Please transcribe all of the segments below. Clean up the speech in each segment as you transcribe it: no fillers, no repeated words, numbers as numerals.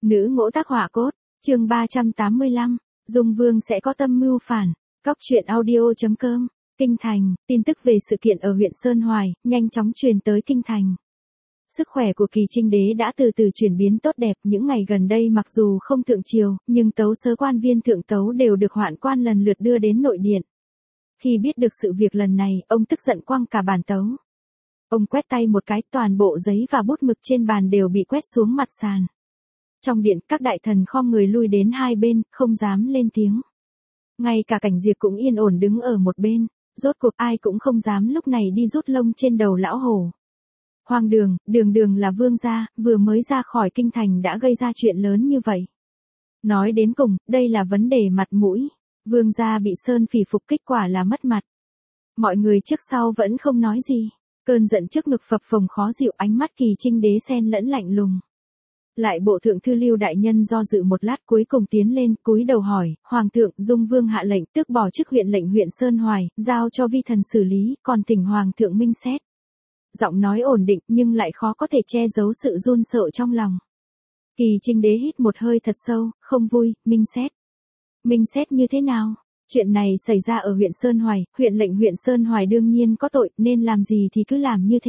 Nữ ngỗ tác họa cốt, chương 385, Dung Vương sẽ có tâm mưu phản. Cóc truyện audio.com. Kinh thành, tin tức về sự kiện ở huyện Sơn Hoài nhanh chóng truyền tới kinh thành. Sức khỏe của Kỳ Trinh Đế đã từ từ chuyển biến tốt đẹp, những ngày gần đây mặc dù không thượng triều, nhưng tấu sớ quan viên thượng tấu đều được hoạn quan lần lượt đưa đến nội điện. Khi biết được sự việc lần này, ông tức giận quăng cả bàn tấu. Ông quét tay một cái, toàn bộ giấy và bút mực trên bàn đều bị quét xuống mặt sàn. Trong điện, các đại thần khom người lui đến hai bên, không dám lên tiếng. Ngay cả Cảnh Diệp cũng yên ổn đứng ở một bên, rốt cuộc ai cũng không dám lúc này đi rút lông trên đầu lão hổ. Hoang đường, đường là vương gia, vừa mới ra khỏi kinh thành đã gây ra chuyện lớn như vậy. Nói đến cùng, đây là vấn đề mặt mũi. Vương gia bị Sơn Phỉ phục kích quả là mất mặt. Mọi người trước sau vẫn không nói gì. Cơn giận trước ngực phập phồng khó dịu, ánh mắt Kỳ Trinh Đế xen lẫn lạnh lùng. Lại bộ thượng thư Lưu đại nhân do dự một lát cuối cùng tiến lên, cúi đầu hỏi, Hoàng thượng, Dung Vương hạ lệnh tước bỏ chức huyện lệnh huyện Sơn Hoài, giao cho vi thần xử lý, còn thỉnh Hoàng thượng minh xét. Giọng nói ổn định nhưng lại khó có thể che giấu sự run sợ trong lòng. Kỳ Trinh Đế hít một hơi thật sâu, không vui, minh xét. Minh xét như thế nào? Chuyện này xảy ra ở huyện Sơn Hoài, huyện lệnh huyện Sơn Hoài đương nhiên có tội, nên làm gì thì cứ làm như thế.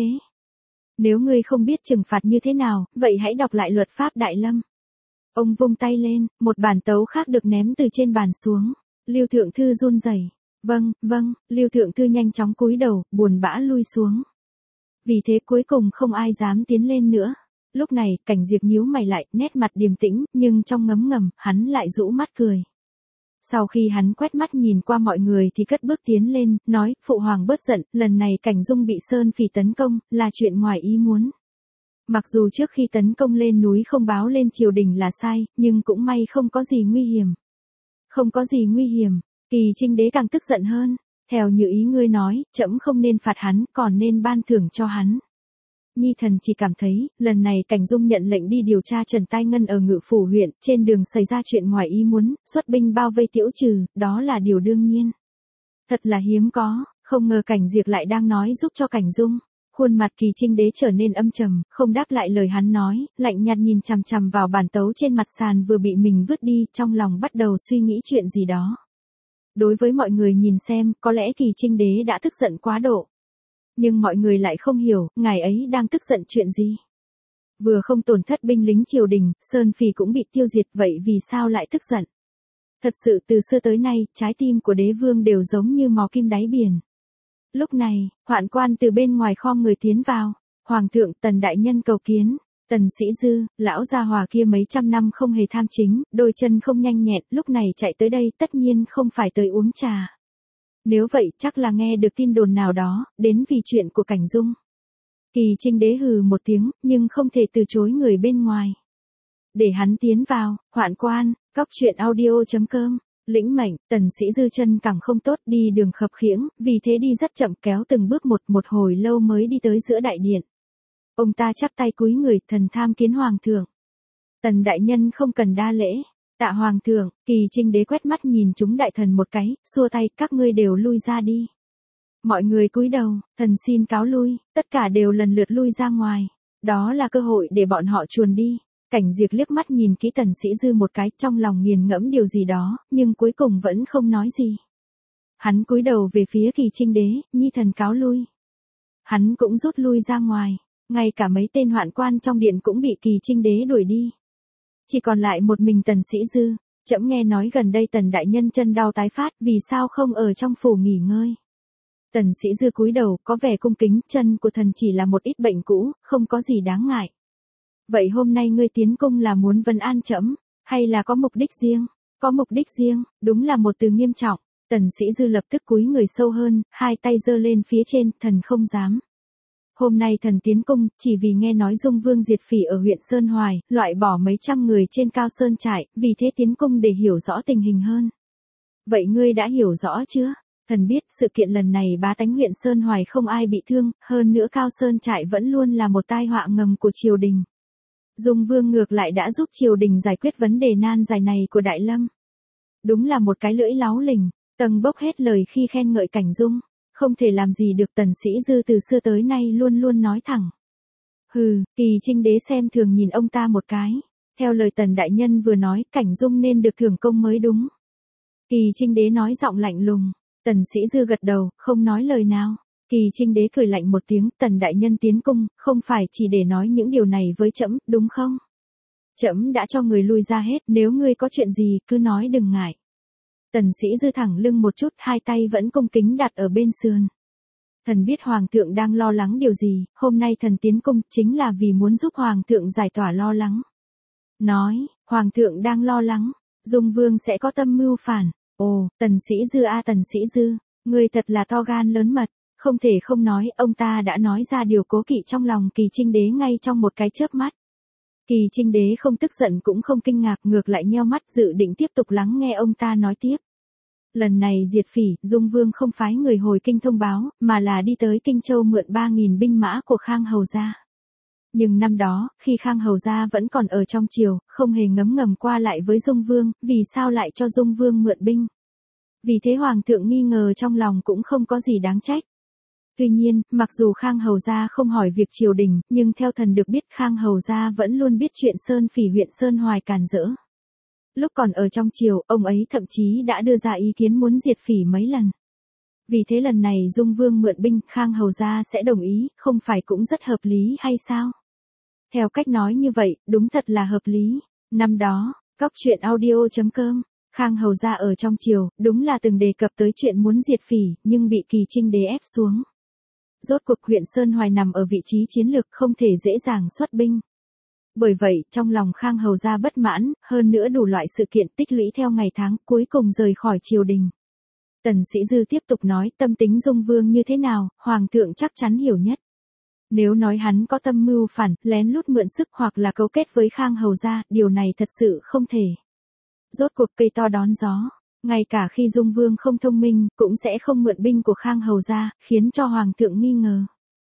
Nếu ngươi không biết trừng phạt như thế nào, vậy hãy đọc lại luật pháp Đại Lâm. Ông vung tay lên, một bản tấu khác được ném từ trên bàn xuống. Lưu thượng thư run rẩy. Vâng, Lưu thượng thư nhanh chóng cúi đầu, buồn bã lui xuống. Vì thế cuối cùng không ai dám tiến lên nữa. Lúc này, Cảnh Diệp nhíu mày lại, nét mặt điềm tĩnh, nhưng trong ngấm ngầm, hắn lại rũ mắt cười. Sau khi hắn quét mắt nhìn qua mọi người thì cất bước tiến lên, nói, Phụ Hoàng bớt giận, lần này Cảnh Dung bị Sơn Phỉ tấn công, là chuyện ngoài ý muốn. Mặc dù trước khi tấn công lên núi không báo lên triều đình là sai, nhưng cũng may không có gì nguy hiểm. Không có gì nguy hiểm, Kỳ Trinh Đế càng tức giận hơn. Theo như ý ngươi nói, trẫm không nên phạt hắn, còn nên ban thưởng cho hắn. Nhi thần chỉ cảm thấy, lần này Cảnh Dung nhận lệnh đi điều tra Trần Tai Ngân ở Ngự Phủ huyện, trên đường xảy ra chuyện ngoài ý muốn, xuất binh bao vây Tiễu Trừ, đó là điều đương nhiên. Thật là hiếm có, không ngờ Cảnh Diệp lại đang nói giúp cho Cảnh Dung. Khuôn mặt Kỳ Trinh Đế trở nên âm trầm, không đáp lại lời hắn nói, lạnh nhạt nhìn chằm chằm vào bản tấu trên mặt sàn vừa bị mình vứt đi, trong lòng bắt đầu suy nghĩ chuyện gì đó. Đối với mọi người nhìn xem, có lẽ Kỳ Trinh Đế đã tức giận quá độ. Nhưng mọi người lại không hiểu, ngài ấy đang tức giận chuyện gì. Vừa không tổn thất binh lính triều đình, Sơn Phỉ cũng bị tiêu diệt, vậy vì sao lại tức giận? Thật sự từ xưa tới nay, trái tim của đế vương đều giống như mò kim đáy biển. Lúc này, hoạn quan từ bên ngoài khom người tiến vào. Hoàng thượng, Tần đại nhân cầu kiến. Tần Sĩ Dư, lão gia hòa kia mấy trăm năm không hề tham chính, đôi chân không nhanh nhẹn, lúc này chạy tới đây tất nhiên không phải tới uống trà. Nếu vậy chắc là nghe được tin đồn nào đó, đến vì chuyện của Cảnh Dung. Kỳ Trinh Đế hừ một tiếng, nhưng không thể từ chối người bên ngoài. Để hắn tiến vào, hoạn quan, cóc truyện audio.com. Lĩnh mệnh, Tần Sĩ Dư chân càng không tốt, đi đường khập khiễng, vì thế đi rất chậm, kéo từng bước một hồi lâu mới đi tới giữa đại điện. Ông ta chắp tay cúi người, thần tham kiến Hoàng thượng. Tần đại nhân không cần đa lễ. Tạ Hoàng thượng. Kỳ Trinh Đế quét mắt nhìn chúng đại thần một cái, xua tay, các ngươi đều lui ra đi. Mọi người cúi đầu, thần xin cáo lui, tất cả đều lần lượt lui ra ngoài. Đó là cơ hội để bọn họ chuồn đi. Cảnh Diệp liếc mắt nhìn kỹ Tần Sĩ Dư một cái, trong lòng nghiền ngẫm điều gì đó, nhưng cuối cùng vẫn không nói gì. Hắn cúi đầu về phía Kỳ Trinh Đế, nhi thần cáo lui. Hắn cũng rút lui ra ngoài, ngay cả mấy tên hoạn quan trong điện cũng bị Kỳ Trinh Đế đuổi đi. Chỉ còn lại một mình Tần Sĩ Dư. Trẫm nghe nói gần đây Tần đại nhân chân đau tái phát, vì sao không ở trong phủ nghỉ ngơi? Tần Sĩ Dư cúi đầu, có vẻ cung kính, chân của thần chỉ là một ít bệnh cũ, không có gì đáng ngại. Vậy hôm nay ngươi tiến cung là muốn vấn an trẫm, hay là có mục đích riêng? Có mục đích riêng, đúng là một từ nghiêm trọng. Tần Sĩ Dư lập tức cúi người sâu hơn, hai tay giơ lên phía trên, thần không dám. Hôm nay thần tiến cung, chỉ vì nghe nói Dung Vương diệt phỉ ở huyện Sơn Hoài, loại bỏ mấy trăm người trên Cao Sơn trại, vì thế tiến cung để hiểu rõ tình hình hơn. Vậy ngươi đã hiểu rõ chưa? Thần biết sự kiện lần này bá tánh huyện Sơn Hoài không ai bị thương, hơn nữa Cao Sơn trại vẫn luôn là một tai họa ngầm của triều đình. Dung Vương ngược lại đã giúp triều đình giải quyết vấn đề nan giải này của Đại Lâm. Đúng là một cái lưỡi láu lình, tầng bốc hết lời khi khen ngợi Cảnh Dung. Không thể làm gì được. Tần Sĩ Dư từ xưa tới nay luôn luôn nói thẳng. Hừ, Kỳ Trinh Đế xem thường nhìn ông ta một cái. Theo lời Tần đại nhân vừa nói, Cảnh Dung nên được thưởng công mới đúng. Kỳ Trinh Đế nói giọng lạnh lùng. Tần Sĩ Dư gật đầu, không nói lời nào. Kỳ Trinh Đế cười lạnh một tiếng, Tần đại nhân tiến cung, không phải chỉ để nói những điều này với trẫm, đúng không? Trẫm đã cho người lui ra hết, nếu ngươi có chuyện gì, cứ nói đừng ngại. Tần Sĩ Dư thẳng lưng một chút, hai tay vẫn cung kính đặt ở bên sườn. Thần biết Hoàng thượng đang lo lắng điều gì, hôm nay thần tiến cung chính là vì muốn giúp Hoàng thượng giải tỏa lo lắng. Nói, Hoàng thượng đang lo lắng, Dung Vương sẽ có tâm mưu phản. Ồ, Tần Sĩ Dư Tần Sĩ Dư, ngươi thật là to gan lớn mật, không thể không nói, ông ta đã nói ra điều cố kỵ trong lòng Kỳ Trinh Đế ngay trong một cái chớp mắt. Kỳ Trinh Đế không tức giận cũng không kinh ngạc, ngược lại nheo mắt dự định tiếp tục lắng nghe ông ta nói tiếp. Lần này diệt phỉ, Dung Vương không phái người hồi kinh thông báo, mà là đi tới Kinh Châu mượn 3.000 binh mã của Khang Hầu gia. Nhưng năm đó, khi Khang Hầu gia vẫn còn ở trong triều, không hề ngấm ngầm qua lại với Dung Vương, vì sao lại cho Dung Vương mượn binh? Vì thế Hoàng thượng nghi ngờ trong lòng cũng không có gì đáng trách. Tuy nhiên, mặc dù Khang Hầu gia không hỏi việc triều đình, nhưng theo thần được biết Khang Hầu gia vẫn luôn biết chuyện Sơn Phỉ huyện Sơn Hoài càn rỡ. Lúc còn ở trong triều, ông ấy thậm chí đã đưa ra ý kiến muốn diệt phỉ mấy lần. Vì thế lần này Dung Vương mượn binh, Khang Hầu gia sẽ đồng ý, không phải cũng rất hợp lý hay sao? Theo cách nói như vậy, đúng thật là hợp lý. Năm đó, coctruyện.audio.com, Khang Hầu gia ở trong triều, đúng là từng đề cập tới chuyện muốn diệt phỉ, nhưng bị Kỳ Trinh Đế ép xuống. Rốt cuộc huyện Sơn Hoài nằm ở vị trí chiến lược, không thể dễ dàng xuất binh. Bởi vậy, trong lòng Khang Hầu gia bất mãn, hơn nữa đủ loại sự kiện tích lũy theo ngày tháng, cuối cùng rời khỏi triều đình. Tần Sĩ Dư tiếp tục nói, tâm tính Dung Vương như thế nào, Hoàng thượng chắc chắn hiểu nhất. Nếu nói hắn có tâm mưu phản, lén lút mượn sức hoặc là cấu kết với Khang Hầu gia, điều này thật sự không thể. Rốt cuộc cây to đón gió, ngay cả khi Dung Vương không thông minh, cũng sẽ không mượn binh của Khang Hầu gia, khiến cho Hoàng thượng nghi ngờ.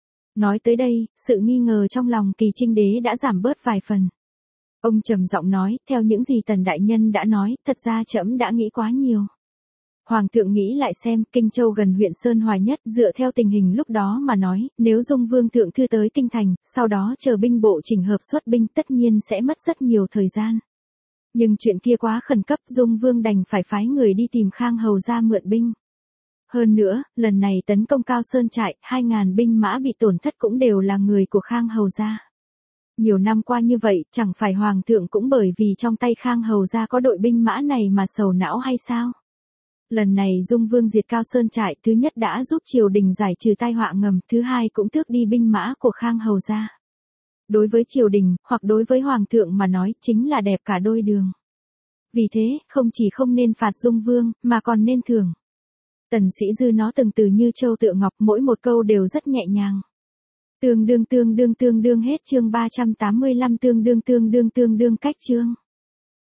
Nói tới đây, sự nghi ngờ trong lòng Kỳ Trinh Đế đã giảm bớt vài phần. Ông trầm giọng nói, theo những gì Tần đại nhân đã nói, thật ra trẫm đã nghĩ quá nhiều. Hoàng thượng nghĩ lại xem, Kinh Châu gần huyện Sơn Hoài nhất, dựa theo tình hình lúc đó mà nói, nếu Dung Vương thượng thư tới Kinh Thành, sau đó chờ binh bộ chỉnh hợp xuất binh tất nhiên sẽ mất rất nhiều thời gian. Nhưng chuyện kia quá khẩn cấp, Dung Vương đành phải phái người đi tìm Khang Hầu gia mượn binh. Hơn nữa, lần này tấn công Cao Sơn trại, 2.000 binh mã bị tổn thất cũng đều là người của Khang Hầu gia. Nhiều năm qua như vậy, chẳng phải Hoàng thượng cũng bởi vì trong tay Khang Hầu gia có đội binh mã này mà sầu não hay sao? Lần này Dung Vương diệt Cao Sơn trại, thứ nhất đã giúp triều đình giải trừ tai họa ngầm, thứ hai cũng tước đi binh mã của Khang Hầu gia. Đối với triều đình, hoặc đối với Hoàng thượng mà nói, chính là đẹp cả đôi đường. Vì thế, không chỉ không nên phạt Dung Vương, mà còn nên thưởng. Tần Sĩ Dư nó từng từ như châu tựa ngọc, mỗi một câu đều rất nhẹ nhàng. Tương đương hết chương 385 tương đương cách chương.